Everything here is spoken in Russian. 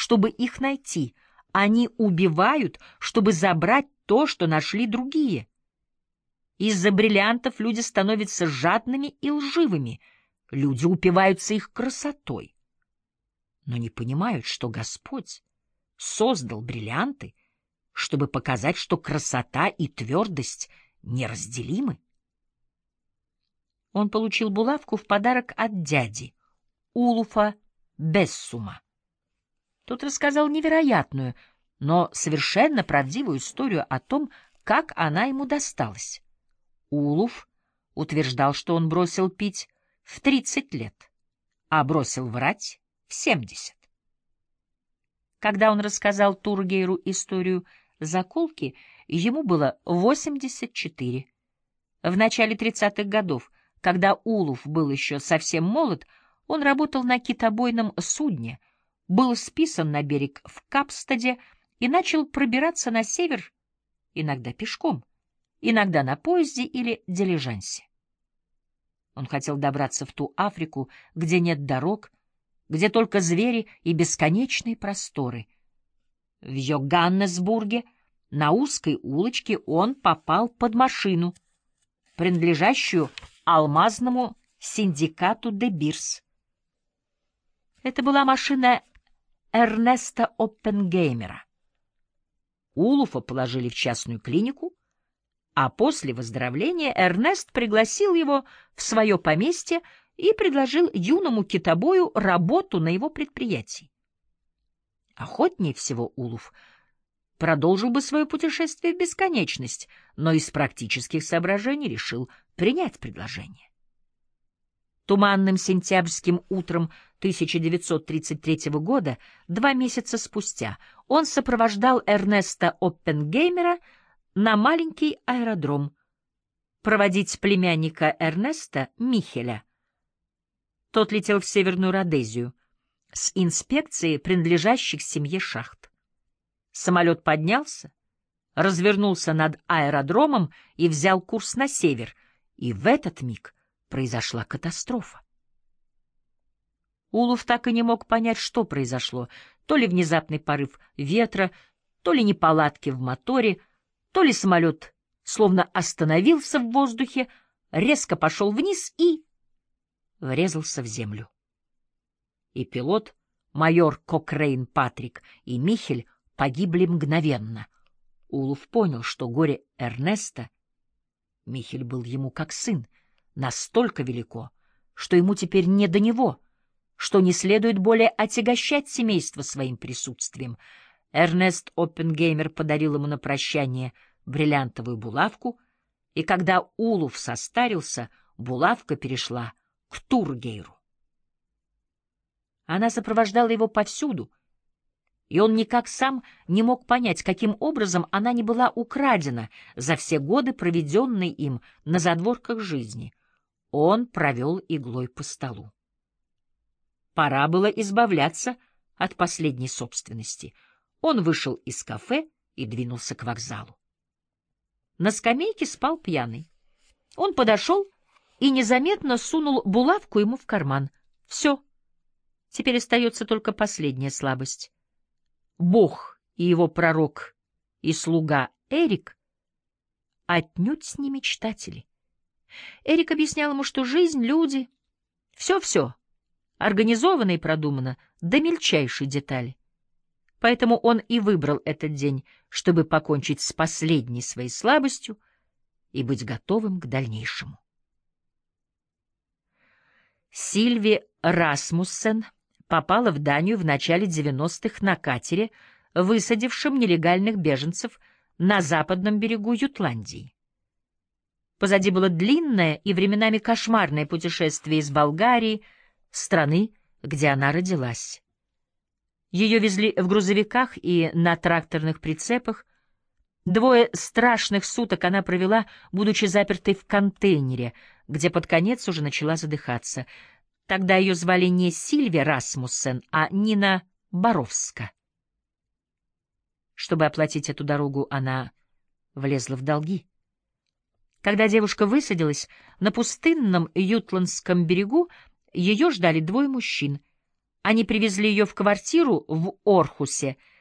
чтобы их найти. Они убивают, чтобы забрать то, что нашли другие. Из-за бриллиантов люди становятся жадными и лживыми. Люди упиваются их красотой. Но не понимают, что Господь создал бриллианты, чтобы показать, что красота и твердость неразделимы. Он получил булавку в подарок от дяди, Улуфа Бессума. Тот рассказал невероятную, но совершенно правдивую историю о том, как она ему досталась. Улуф утверждал, что он бросил пить в 30 лет, а бросил врать в 70. Когда он рассказал Тургейру историю заколки, ему было 84. В начале 30-х годов, когда Улуф был еще совсем молод, он работал на китобойном судне, был списан на берег в Капстаде и начал пробираться на север, иногда пешком, иногда на поезде или дилижансе. Он хотел добраться в ту Африку, где нет дорог, где только звери и бесконечные просторы. В Йоганнесбурге на узкой улочке он попал под машину, принадлежащую алмазному синдикату де Бирс. Это была машина Эрнеста Оппенгеймера. Улуфа положили в частную клинику, а после выздоровления Эрнест пригласил его в свое поместье и предложил юному китобою работу на его предприятии. Охотнее всего Улуф продолжил бы свое путешествие в бесконечность, но из практических соображений решил принять предложение. Туманным сентябрьским утром 1933 года, 2 месяца спустя, он сопровождал Эрнеста Оппенгеймера на маленький аэродром проводить племянника Эрнеста, Михеля. Тот летел в Северную Родезию с инспекцией принадлежащих семье шахт. Самолет поднялся, развернулся над аэродромом и взял курс на север, и в этот миг произошла катастрофа. Улуф так и не мог понять, что произошло, то ли внезапный порыв ветра, то ли неполадки в моторе, то ли самолет словно остановился в воздухе, резко пошел вниз и врезался в землю. И пилот, майор Кокрейн Патрик и Михель погибли мгновенно. Улуф понял, что горе Эрнеста, Михель был ему как сын, настолько велико, что ему теперь не до него, что не следует более отягощать семейство своим присутствием. Эрнест Оппенгеймер подарил ему на прощание бриллиантовую булавку, и когда Улуф состарился, булавка перешла к Тургейру. Она сопровождала его повсюду, и он никак сам не мог понять, каким образом она не была украдена за все годы, проведенные им на задворках жизни. Он провел иглой по столу. Пора было избавляться от последней собственности. Он вышел из кафе и двинулся к вокзалу. На скамейке спал пьяный. Он подошел и незаметно сунул булавку ему в карман. Все. Теперь остается только последняя слабость. Бог и его пророк и слуга Эрик отнюдь не мечтатели. Эрик объяснял ему, что жизнь, люди — все-все организовано и продумано до мельчайшей детали. Поэтому он и выбрал этот день, чтобы покончить с последней своей слабостью и быть готовым к дальнейшему. Сильви Расмуссен попала в Данию в начале 90-х на катере, высадившем нелегальных беженцев на западном берегу Ютландии. Позади было длинное и временами кошмарное путешествие из Болгарии, страны, где она родилась. Ее везли в грузовиках и на тракторных прицепах. 2 страшных суток она провела, будучи запертой в контейнере, где под конец уже начала задыхаться. Тогда ее звали не Сильвия Расмуссен, а Нина Боровска. Чтобы оплатить эту дорогу, она влезла в долги. Когда девушка высадилась, на пустынном ютландском берегу ее ждали 2 мужчин. Они привезли ее в квартиру в Орхусе,